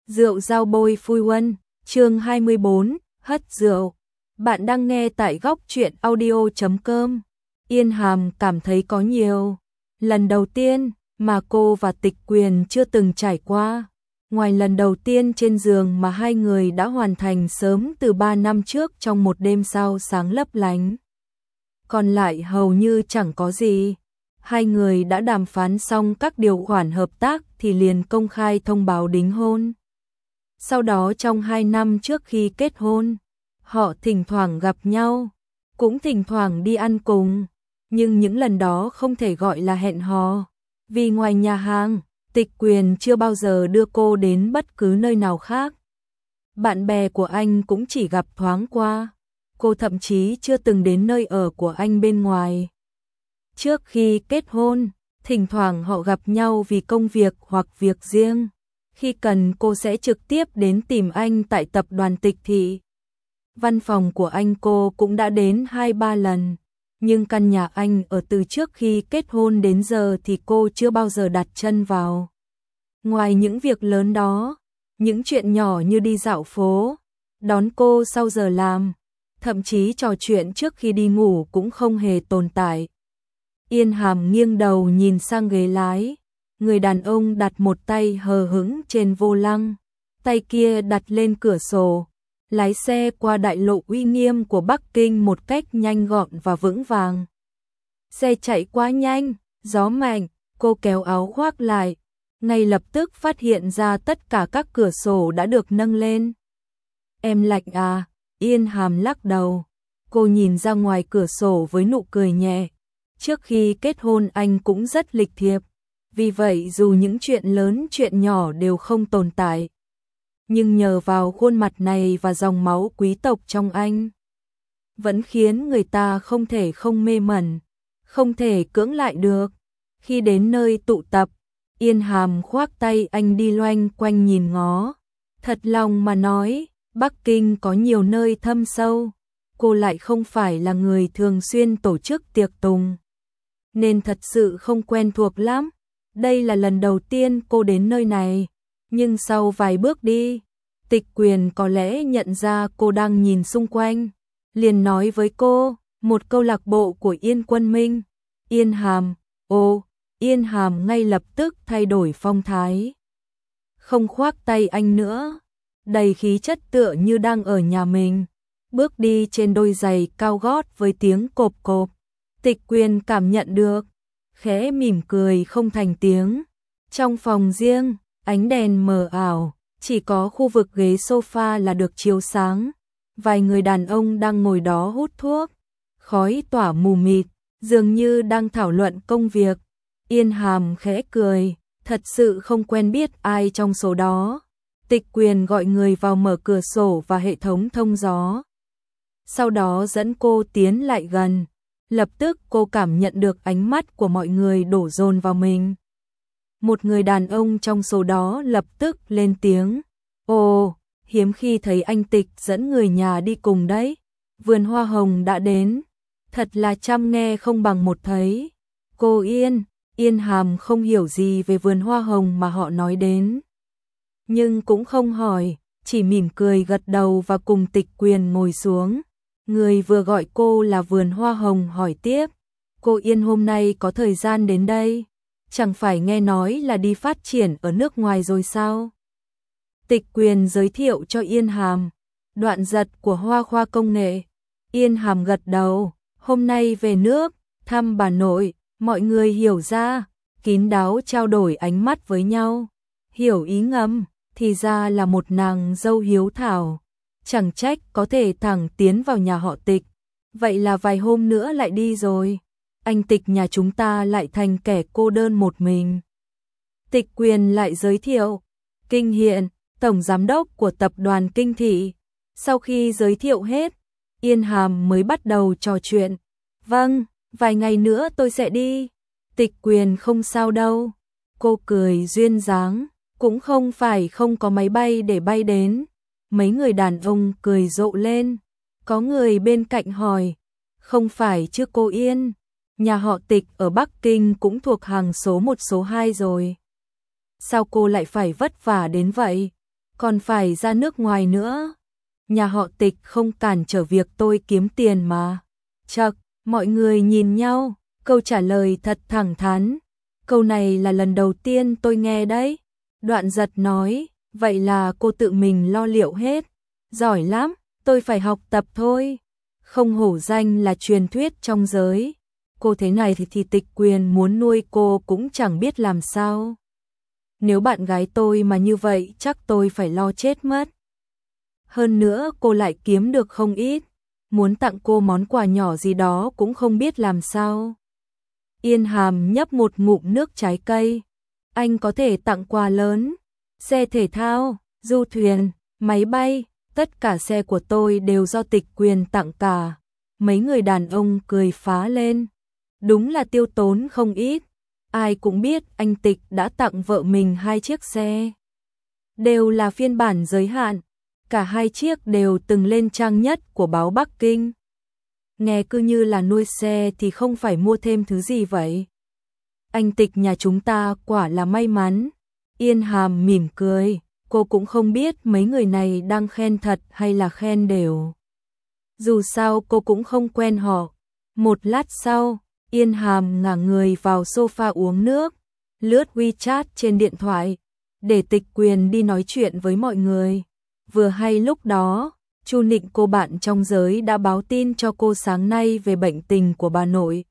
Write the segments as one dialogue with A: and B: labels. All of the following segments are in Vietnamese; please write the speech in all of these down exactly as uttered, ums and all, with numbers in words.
A: Rượu dao bôi phui huân, chương hai mươi bốn, hất rượu. Bạn đang nghe tại góc truyện audio chấm com. Yên Hàm cảm thấy có nhiều lần đầu tiên mà cô và Tịch Quyền chưa từng trải qua. Ngoài lần đầu tiên trên giường mà hai người đã hoàn thành sớm từ ba năm trước trong một đêm sao sáng lấp lánh. Còn lại hầu như chẳng có gì. Hai người đã đàm phán xong các điều khoản hợp tác thì liền công khai thông báo đính hôn. Sau đó trong hai năm trước khi kết hôn, họ thỉnh thoảng gặp nhau, cũng thỉnh thoảng đi ăn cùng, nhưng những lần đó không thể gọi là hẹn hò, vì ngoài nhà hàng, Tịch Quyền chưa bao giờ đưa cô đến bất cứ nơi nào khác. Bạn bè của anh cũng chỉ gặp thoáng qua, cô thậm chí chưa từng đến nơi ở của anh bên ngoài. Trước khi kết hôn, thỉnh thoảng họ gặp nhau vì công việc hoặc việc riêng. Khi cần cô sẽ trực tiếp đến tìm anh tại tập đoàn Tịch Thị. Văn phòng của anh cô cũng đã đến hai ba lần, nhưng căn nhà anh ở từ trước khi kết hôn đến giờ thì cô chưa bao giờ đặt chân vào. Ngoài những việc lớn đó, những chuyện nhỏ như đi dạo phố, đón cô sau giờ làm, thậm chí trò chuyện trước khi đi ngủ cũng không hề tồn tại. Yên Hàm nghiêng đầu nhìn sang ghế lái. Người đàn ông đặt một tay hờ hững trên vô lăng, tay kia đặt lên cửa sổ, lái xe qua đại lộ uy nghiêm của Bắc Kinh một cách nhanh gọn và vững vàng. Xe chạy quá nhanh, gió mạnh, cô kéo áo khoác lại, ngay lập tức phát hiện ra tất cả các cửa sổ đã được nâng lên. Em lạnh à? Yên Hàm lắc đầu, cô nhìn ra ngoài cửa sổ với nụ cười nhẹ. Trước khi kết hôn anh cũng rất lịch thiệp. Vì vậy dù những chuyện lớn chuyện nhỏ đều không tồn tại, nhưng nhờ vào khuôn mặt này và dòng máu quý tộc trong anh, vẫn khiến người ta không thể không mê mẩn, không thể cưỡng lại được. Khi đến nơi tụ tập, Yên Hàm khoác tay anh đi loanh quanh nhìn ngó. Thật lòng mà nói, Bắc Kinh có nhiều nơi thâm sâu, cô lại không phải là người thường xuyên tổ chức tiệc tùng, nên thật sự không quen thuộc lắm. Đây là lần đầu tiên cô đến nơi này, nhưng sau vài bước đi, Tịch Quyền có lẽ nhận ra cô đang nhìn xung quanh, liền nói với cô, một câu lạc bộ của Yên Quân Minh. Yên Hàm, ô, Yên Hàm ngay lập tức thay đổi phong thái. Không khoác tay anh nữa, đầy khí chất tựa như đang ở nhà mình, bước đi trên đôi giày cao gót với tiếng cộp cộp. Tịch Quyền cảm nhận được, khẽ mỉm cười không thành tiếng. Trong phòng riêng, ánh đèn mờ ảo, chỉ có khu vực ghế sofa là được chiếu sáng. Vài người đàn ông đang ngồi đó hút thuốc, khói tỏa mù mịt, dường như đang thảo luận công việc. Yên Hàm khẽ cười, thật sự không quen biết ai trong số đó. Tịch Quyền gọi người vào mở cửa sổ và hệ thống thông gió. Sau đó dẫn cô tiến lại gần. Lập tức cô cảm nhận được ánh mắt của mọi người đổ dồn vào mình. Một người đàn ông trong số đó lập tức lên tiếng. Ồ, hiếm khi thấy anh Tịch dẫn người nhà đi cùng đấy. Vườn hoa hồng đã đến. Thật là trăm nghe không bằng một thấy. Cô Yên, Yên Hàm không hiểu gì về vườn hoa hồng mà họ nói đến. Nhưng cũng không hỏi, chỉ mỉm cười gật đầu và cùng Tịch Quyền ngồi xuống. Người vừa gọi cô là vườn hoa hồng hỏi tiếp, cô Yên hôm nay có thời gian đến đây, chẳng phải nghe nói là đi phát triển ở nước ngoài rồi sao? Tịch Quyền giới thiệu cho Yên Hàm, đoạn giật của Hoa Khoa Công nghệ. Yên Hàm gật đầu, hôm nay về nước, thăm bà nội, mọi người hiểu ra, kín đáo trao đổi ánh mắt với nhau, hiểu ý ngầm, thì ra là một nàng dâu hiếu thảo. Chẳng trách có thể thẳng tiến vào nhà họ Tịch. Vậy là vài hôm nữa lại đi rồi. Anh Tịch nhà chúng ta lại thành kẻ cô đơn một mình. Tịch Quyền lại giới thiệu. Kinh Hiện, tổng giám đốc của tập đoàn Kinh Thị. Sau khi giới thiệu hết, Yên Hàm mới bắt đầu trò chuyện. Vâng, vài ngày nữa tôi sẽ đi. Tịch Quyền không sao đâu. Cô cười duyên dáng. Cũng không phải không có máy bay để bay đến. Mấy người đàn ông cười rộ lên. Có người bên cạnh hỏi, không phải chứ cô Yên, nhà họ Tịch ở Bắc Kinh cũng thuộc hàng số một số hai rồi. Sao cô lại phải vất vả đến vậy? còn phải ra nước ngoài nữa. Nhà họ Tịch không cản trở việc tôi kiếm tiền mà. Chậc, mọi người nhìn nhau, câu trả lời thật thẳng thắn. Câu này là lần đầu tiên tôi nghe đấy. Đoạn Giật nói, vậy là cô tự mình lo liệu hết. Giỏi lắm, tôi phải học tập thôi. Không hổ danh là truyền thuyết trong giới. Cô thế này thì, thì Tịch Quyền muốn nuôi cô cũng chẳng biết làm sao. Nếu bạn gái tôi mà như vậy chắc tôi phải lo chết mất. Hơn nữa cô lại kiếm được không ít. Muốn tặng cô món quà nhỏ gì đó cũng không biết làm sao. Yên Hàm nhấp một ngụm nước trái cây. Anh có thể tặng quà lớn, xe thể thao, du thuyền, máy bay, tất cả xe của tôi đều do Tịch Quyền tặng cả. Mấy người đàn ông cười phá lên. Đúng là tiêu tốn không ít. Ai cũng biết anh Tịch đã tặng vợ mình hai chiếc xe. Đều là phiên bản giới hạn. Cả hai chiếc đều từng lên trang nhất của báo Bắc Kinh. Nghe cứ như là nuôi xe thì không phải mua thêm thứ gì vậy. Anh Tịch nhà chúng ta quả là may mắn. Yên Hàm mỉm cười. Cô cũng không biết mấy người này đang khen thật hay là khen đều. Dù sao cô cũng không quen họ. Một lát sau, Yên Hàm ngả người vào sofa uống nước, lướt WeChat trên điện thoại, để Tịch Quyền đi nói chuyện với mọi người. Vừa hay lúc đó, Chu Nịnh cô bạn trong giới đã báo tin cho cô sáng nay về bệnh tình của bà nội.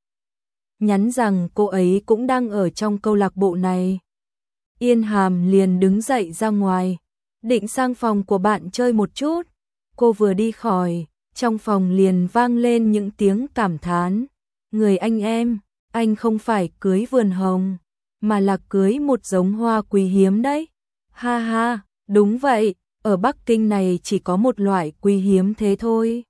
A: Nhắn rằng cô ấy cũng đang ở trong câu lạc bộ này. Yên Hàm liền đứng dậy ra ngoài, định sang phòng của bạn chơi một chút. Cô vừa đi khỏi, trong phòng liền vang lên những tiếng cảm thán. Người anh em, anh không phải cưới vườn hồng, mà là cưới một giống hoa quý hiếm đấy. Ha ha, đúng vậy, ở Bắc Kinh này chỉ có một loại quý hiếm thế thôi.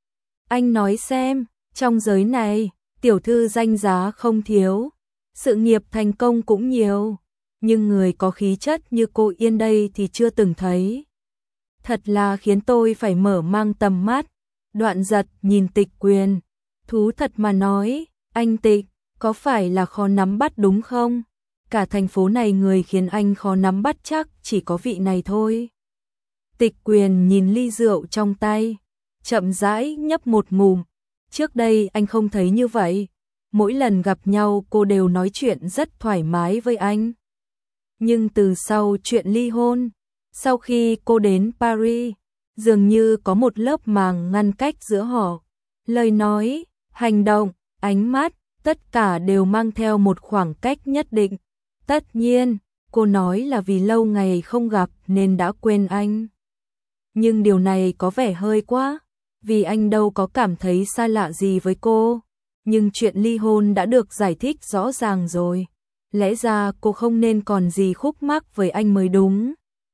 A: Anh nói xem, trong giới này, tiểu thư danh giá không thiếu, sự nghiệp thành công cũng nhiều, nhưng người có khí chất như cô Yên đây thì chưa từng thấy. Thật là khiến tôi phải mở mang tầm mắt. Đoạn Giật nhìn Tịch Quyền. Thú thật mà nói, anh Tịch, có phải là khó nắm bắt đúng không? Cả thành phố này người khiến anh khó nắm bắt chắc chỉ có vị này thôi. Tịch Quyền nhìn ly rượu trong tay, chậm rãi nhấp một ngụm. Trước đây anh không thấy như vậy. Mỗi lần gặp nhau cô đều nói chuyện rất thoải mái với anh. Nhưng từ sau chuyện ly hôn, sau khi cô đến Paris, dường như có một lớp màng ngăn cách giữa họ. Lời nói, hành động, ánh mắt, tất cả đều mang theo một khoảng cách nhất định. Tất nhiên, cô nói là vì lâu ngày không gặp nên đã quên anh. Nhưng điều này có vẻ hơi quá, vì anh đâu có cảm thấy xa lạ gì với cô. Nhưng chuyện ly hôn đã được giải thích rõ ràng rồi. Lẽ ra cô không nên còn gì khúc mắc với anh mới đúng.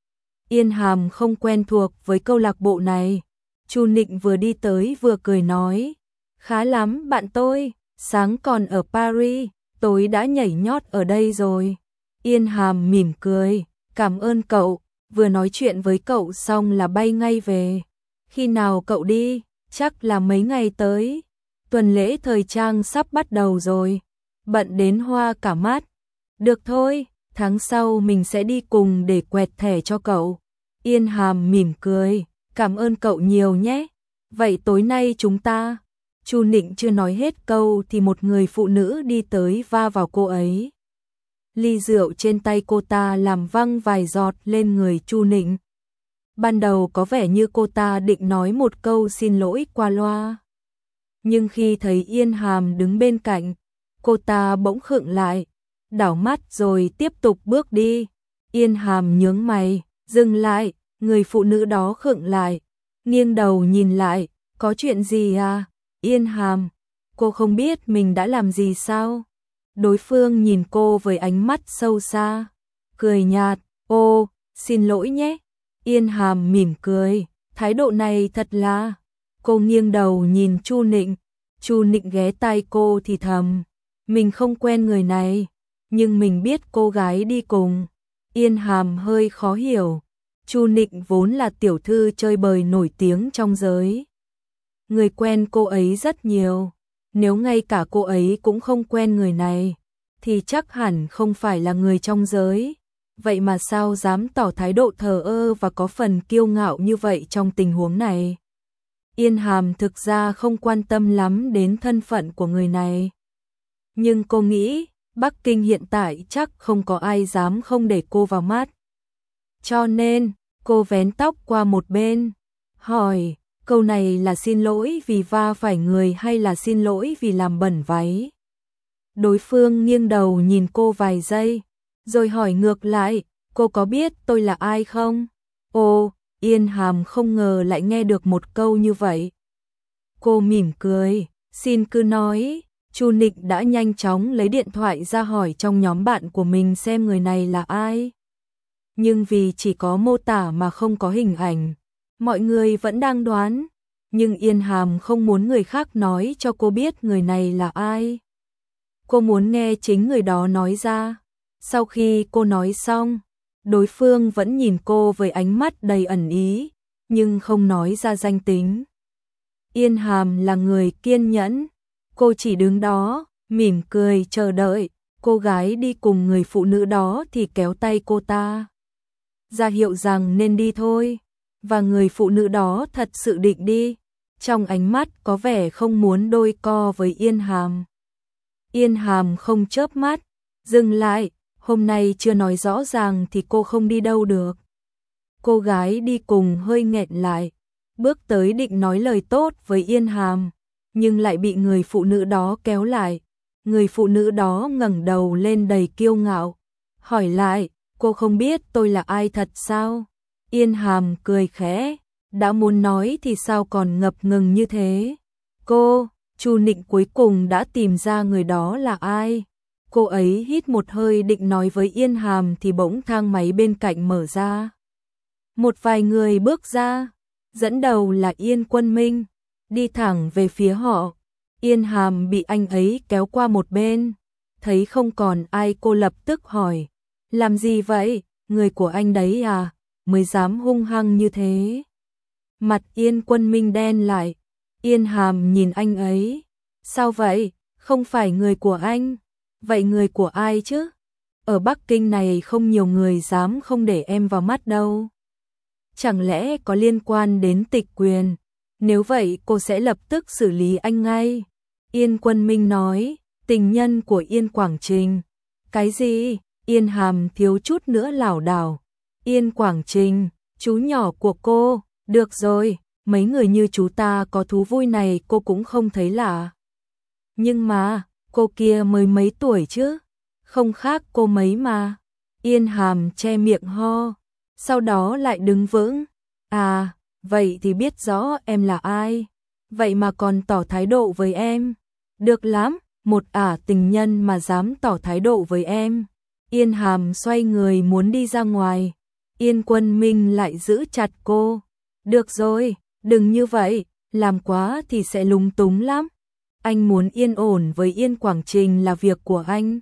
A: Yên Hàm không quen thuộc với câu lạc bộ này. Chu Nịnh vừa đi tới vừa cười nói. Khá lắm bạn tôi, sáng còn ở Paris, tối đã nhảy nhót ở đây rồi. Yên Hàm mỉm cười, cảm ơn cậu, vừa nói chuyện với cậu xong là bay ngay về. Khi nào cậu đi? Chắc là mấy ngày tới. Tuần lễ thời trang sắp bắt đầu rồi, bận đến hoa cả mắt. Được thôi, tháng sau mình sẽ đi cùng để quẹt thẻ cho cậu. Yên Hàm mỉm cười, cảm ơn cậu nhiều nhé. Vậy tối nay chúng ta... Chu Nịnh chưa nói hết câu thì một người phụ nữ đi tới va vào cô ấy. Ly rượu trên tay cô ta làm văng vài giọt lên người Chu Nịnh. Ban đầu có vẻ như cô ta định nói một câu xin lỗi qua loa. Nhưng khi thấy Yên Hàm đứng bên cạnh, cô ta bỗng khựng lại, đảo mắt rồi tiếp tục bước đi. Yên Hàm nhướng mày, dừng lại, người phụ nữ đó khựng lại, nghiêng đầu nhìn lại, có chuyện gì à? Yên Hàm, cô không biết mình đã làm gì sao? Đối phương nhìn cô với ánh mắt sâu xa, cười nhạt, ô, xin lỗi nhé. Yên Hàm mỉm cười, thái độ này thật là... Cô nghiêng đầu nhìn Chu Nịnh, Chu Nịnh ghé tai cô thì thầm, mình không quen người này, nhưng mình biết cô gái đi cùng. Yên Hàm hơi khó hiểu, Chu Nịnh vốn là tiểu thư chơi bời nổi tiếng trong giới. Người quen cô ấy rất nhiều, nếu ngay cả cô ấy cũng không quen người này, thì chắc hẳn không phải là người trong giới. vậy mà sao dám tỏ thái độ thờ ơ và có phần kiêu ngạo như vậy trong tình huống này. Yên Hàm thực ra không quan tâm lắm đến thân phận của người này. Nhưng cô nghĩ, Bắc Kinh hiện tại chắc không có ai dám không để cô vào mắt. Cho nên, cô vén tóc qua một bên, hỏi, câu này là xin lỗi vì va phải người hay là xin lỗi vì làm bẩn váy? Đối phương nghiêng đầu nhìn cô vài giây, rồi hỏi ngược lại, cô có biết tôi là ai không? Ồ, Yên Hàm không ngờ lại nghe được một câu như vậy. Cô mỉm cười, xin cứ nói. Chu Nịch đã nhanh chóng lấy điện thoại ra hỏi trong nhóm bạn của mình xem người này là ai. Nhưng vì chỉ có mô tả mà không có hình ảnh, mọi người vẫn đang đoán. Nhưng Yên Hàm không muốn người khác nói cho cô biết người này là ai. Cô muốn nghe chính người đó nói ra. Sau khi cô nói xong, đối phương vẫn nhìn cô với ánh mắt đầy ẩn ý, nhưng không nói ra danh tính. Yên Hàm là người kiên nhẫn. Cô chỉ đứng đó, mỉm cười chờ đợi, cô gái đi cùng người phụ nữ đó thì kéo tay cô ta, ra hiệu rằng nên đi thôi, và người phụ nữ đó thật sự định đi, trong ánh mắt có vẻ không muốn đôi co với Yên Hàm. Yên Hàm không chớp mắt, dừng lại, hôm nay chưa nói rõ ràng thì cô không đi đâu được. Cô gái đi cùng hơi nghẹn lại, bước tới định nói lời tốt với Yên Hàm, nhưng lại bị người phụ nữ đó kéo lại. Người phụ nữ đó ngẩng đầu lên đầy kiêu ngạo, hỏi lại, cô không biết tôi là ai thật sao? Yên Hàm cười khẽ, đã muốn nói thì sao còn ngập ngừng như thế? Cô, Chu Nịnh cuối cùng đã tìm ra người đó là ai. Cô ấy hít một hơi định nói với Yên Hàm thì bỗng thang máy bên cạnh mở ra. Một vài người bước ra, dẫn đầu là Yên Quân Minh, đi thẳng về phía họ. Yên Hàm bị anh ấy kéo qua một bên, thấy không còn ai cô lập tức hỏi, làm gì vậy, người của anh đấy à, mới dám hung hăng như thế. Mặt Yên Quân Minh đen lại, Yên Hàm nhìn anh ấy, sao vậy, không phải người của anh, vậy người của ai chứ? Ở Bắc Kinh này không nhiều người dám không để em vào mắt đâu. Chẳng lẽ có liên quan đến tịch quyền? Nếu vậy cô sẽ lập tức xử lý anh ngay. Yên Quân Minh nói, tình nhân của Yên Quảng Trình. Cái gì? Yên Hàm thiếu chút nữa lảo đảo. Yên Quảng Trình, chú nhỏ của cô, được rồi, mấy người như chú ta có thú vui này cô cũng không thấy lạ. Nhưng mà, cô kia mới mấy tuổi chứ, không khác cô mấy mà. Yên Hàm che miệng ho, sau đó lại đứng vững. À, vậy thì biết rõ em là ai, vậy mà còn tỏ thái độ với em. Được lắm, một ả tình nhân mà dám tỏ thái độ với em. Yên Hàm xoay người muốn đi ra ngoài, Yên Quân Minh lại giữ chặt cô. Được rồi, đừng như vậy, làm quá thì sẽ lúng túng lắm. Anh muốn yên ổn với Yên Quảng Trình là việc của anh.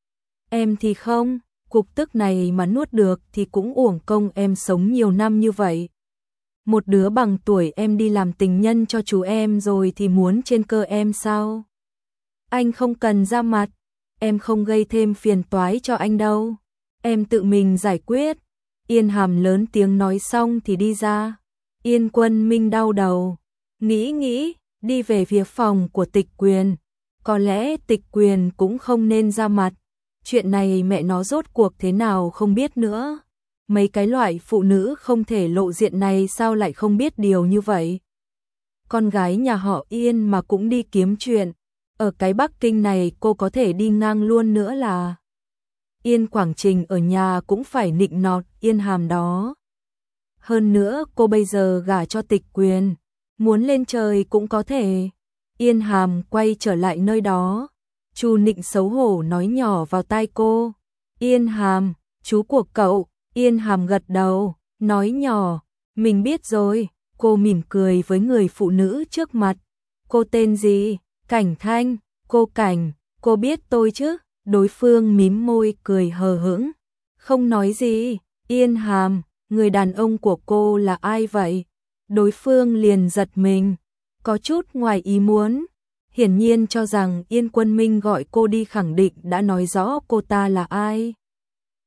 A: Em thì không, cục tức này mà nuốt được thì cũng uổng công em sống nhiều năm như vậy. Một đứa bằng tuổi em đi làm tình nhân cho chú em rồi thì muốn trên cơ em sao? Anh không cần ra mặt, em không gây thêm phiền toái cho anh đâu. Em tự mình giải quyết. Yên Hàm lớn tiếng nói xong thì đi ra. Yên Quân Minh đau đầu, nghĩ nghĩ, đi về phía phòng của Tịch Quyền. Có lẽ Tịch Quyền cũng không nên ra mặt. Chuyện này mẹ nó rốt cuộc thế nào không biết nữa. Mấy cái loại phụ nữ không thể lộ diện này sao lại không biết điều như vậy. Con gái nhà họ Yên mà cũng đi kiếm chuyện. Ở cái Bắc Kinh này cô có thể đi ngang luôn nữa là. Yên Quảng Trình ở nhà cũng phải nịnh nọt Yên Hàm đó. Hơn nữa cô bây giờ gả cho Tịch Quyền, muốn lên trời cũng có thể. Yên Hàm quay trở lại nơi đó. Chu Nịnh xấu hổ nói nhỏ vào tai cô. Yên Hàm, chú của cậu. Yên Hàm gật đầu, nói nhỏ, mình biết rồi. Cô mỉm cười với người phụ nữ trước mặt. Cô tên gì? Cảnh Thanh. Cô Cảnh, cô biết tôi chứ? Đối phương mím môi cười hờ hững, không nói gì. Yên Hàm, người đàn ông của cô là ai vậy? Đối phương liền giật mình, có chút ngoài ý muốn. Hiển nhiên cho rằng Yên Quân Minh gọi cô đi khẳng định đã nói rõ cô ta là ai.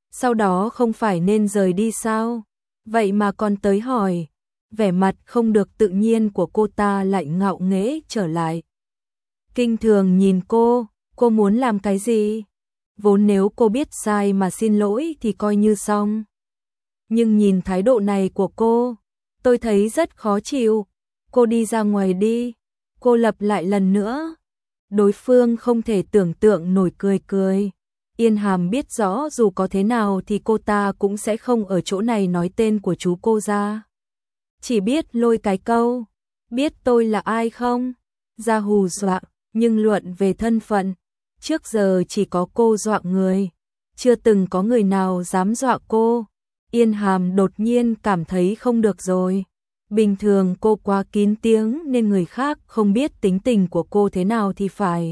A: sau đó không phải nên rời đi sao? Vậy mà còn tới hỏi. Vẻ mặt không được tự nhiên của cô ta lại ngạo nghễ trở lại. Kinh thường nhìn cô, cô muốn làm cái gì? Vốn nếu cô biết sai mà xin lỗi thì coi như xong. Nhưng nhìn thái độ này của cô, tôi thấy rất khó chịu. Cô đi ra ngoài đi. Cô lặp lại lần nữa. Đối phương không thể tưởng tượng nổi cười cười. Yên Hàm biết rõ dù có thế nào thì cô ta cũng sẽ không ở chỗ này nói tên của chú cô ra. Chỉ biết lôi cái câu, biết tôi là ai không? Ra hù dọa, nhưng luận về thân phận, trước giờ chỉ có cô dọa người, chưa từng có người nào dám dọa cô. Yên Hàm đột nhiên cảm thấy không được rồi. Bình thường cô quá kín tiếng nên người khác không biết tính tình của cô thế nào thì phải.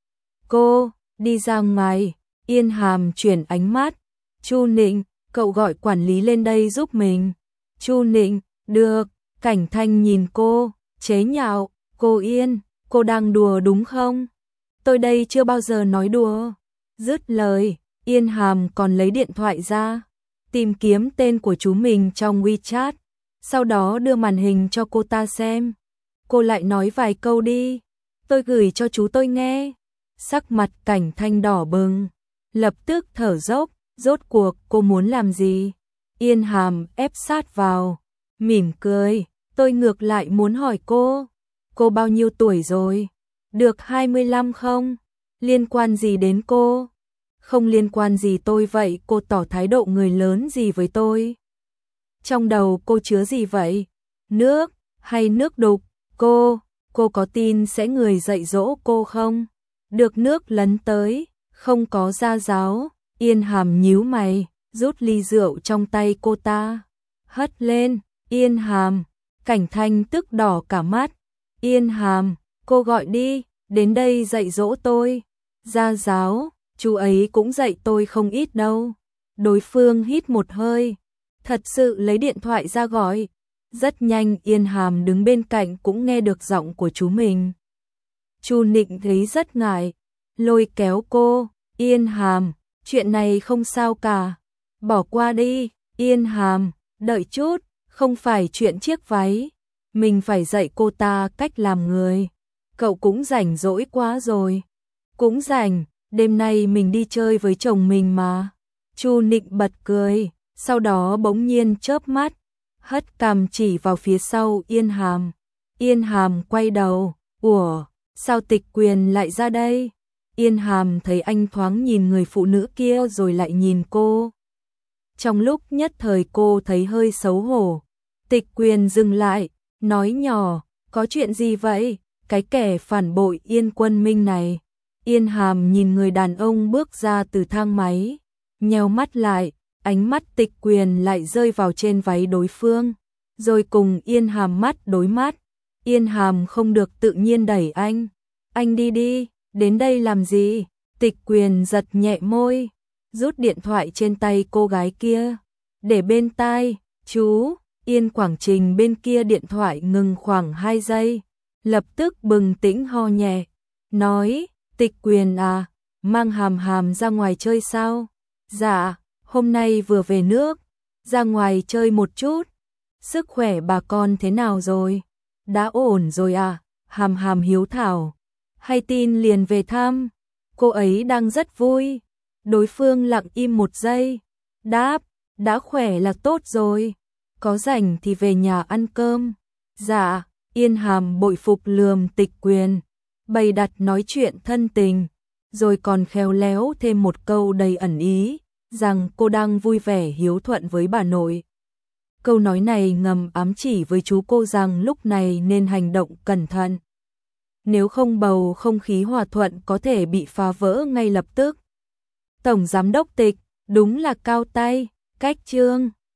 A: Cô, đi ra ngoài. Yên Hàm chuyển ánh mắt. Chu Nịnh, cậu gọi quản lý lên đây giúp mình. Chu Nịnh, được. Cảnh Thanh nhìn cô, chế nhạo. Cô Yên, cô đang đùa đúng không? Tôi đây chưa bao giờ nói đùa. Dứt lời, Yên Hàm còn lấy điện thoại ra, tìm kiếm tên của chú mình trong WeChat, sau đó đưa màn hình cho cô ta xem. Cô lại nói vài câu đi, tôi gửi cho chú tôi nghe. Sắc mặt Cảnh Thanh đỏ bừng, lập tức thở dốc, rốt cuộc cô muốn làm gì? Yên Hàm ép sát vào, mỉm cười, tôi ngược lại muốn hỏi cô, cô bao nhiêu tuổi rồi? Được hai mươi lăm không? Liên quan gì đến cô? Không liên quan gì tôi vậy, cô tỏ thái độ người lớn gì với tôi? Trong đầu cô chứa gì vậy? Nước hay nước đục? Cô, cô có tin sẽ người dạy dỗ cô không? Được nước lấn tới, không có gia giáo. Yên Hàm nhíu mày, rút ly rượu trong tay cô ta, hất lên. Yên Hàm, Cảnh Thanh tức đỏ cả mắt. Yên Hàm, cô gọi đi, đến đây dạy dỗ tôi. Gia giáo, chú ấy cũng dạy tôi không ít đâu. Đối phương hít một hơi, thật sự lấy điện thoại ra gọi. Rất nhanh Yên Hàm đứng bên cạnh cũng nghe được giọng của chú mình. Chu Nịnh thấy rất ngại, lôi kéo cô. Yên Hàm, chuyện này không sao cả, bỏ qua đi. Yên Hàm, đợi chút, không phải chuyện chiếc váy, mình phải dạy cô ta cách làm người. Cậu cũng rảnh rỗi quá rồi. Cũng rảnh, đêm nay mình đi chơi với chồng mình mà. Chu Nịnh bật cười, sau đó bỗng nhiên chớp mắt, hất cằm chỉ vào phía sau Yên Hàm. Yên Hàm quay đầu, ủa, sao Tịch Quyền lại ra đây? Yên Hàm thấy anh thoáng nhìn người phụ nữ kia rồi lại nhìn cô. Trong lúc nhất thời cô thấy hơi xấu hổ. Tịch Quyền dừng lại, nói nhỏ, có chuyện gì vậy? Cái kẻ phản bội Yên Quân Minh này. Yên Hàm nhìn người đàn ông bước ra từ thang máy, nheo mắt lại, ánh mắt Tịch Quyền lại rơi vào trên váy đối phương, rồi cùng Yên Hàm mắt đối mắt. Yên Hàm không được tự nhiên đẩy anh. Anh đi đi, đến đây làm gì? Tịch Quyền giật nhẹ môi, rút điện thoại trên tay cô gái kia, để bên tai. Chú, Yên Quảng Trình bên kia điện thoại ngừng khoảng hai giây, lập tức bừng tĩnh ho nhẹ, nói, Tịch Quyền à, mang Hàm Hàm ra ngoài chơi sao? Dạ, hôm nay vừa về nước, ra ngoài chơi một chút. Sức khỏe bà con thế nào rồi? Đã ổn rồi à? Hàm Hàm hiếu thảo, hay tin liền về thăm. Cô ấy đang rất vui. Đối phương lặng im một giây, đáp, đã khỏe là tốt rồi. Có rảnh thì về nhà ăn cơm. Dạ. Yên Hàm bội phục lườm Tịch Quyền, bày đặt nói chuyện thân tình, rồi còn khéo léo thêm một câu đầy ẩn ý, rằng cô đang vui vẻ hiếu thuận với bà nội. Câu nói này ngầm ám chỉ với chú cô rằng lúc này nên hành động cẩn thận. Nếu không bầu không khí hòa thuận có thể bị phá vỡ ngay lập tức. Tổng giám đốc Tịch, đúng là cao tay, cách trương.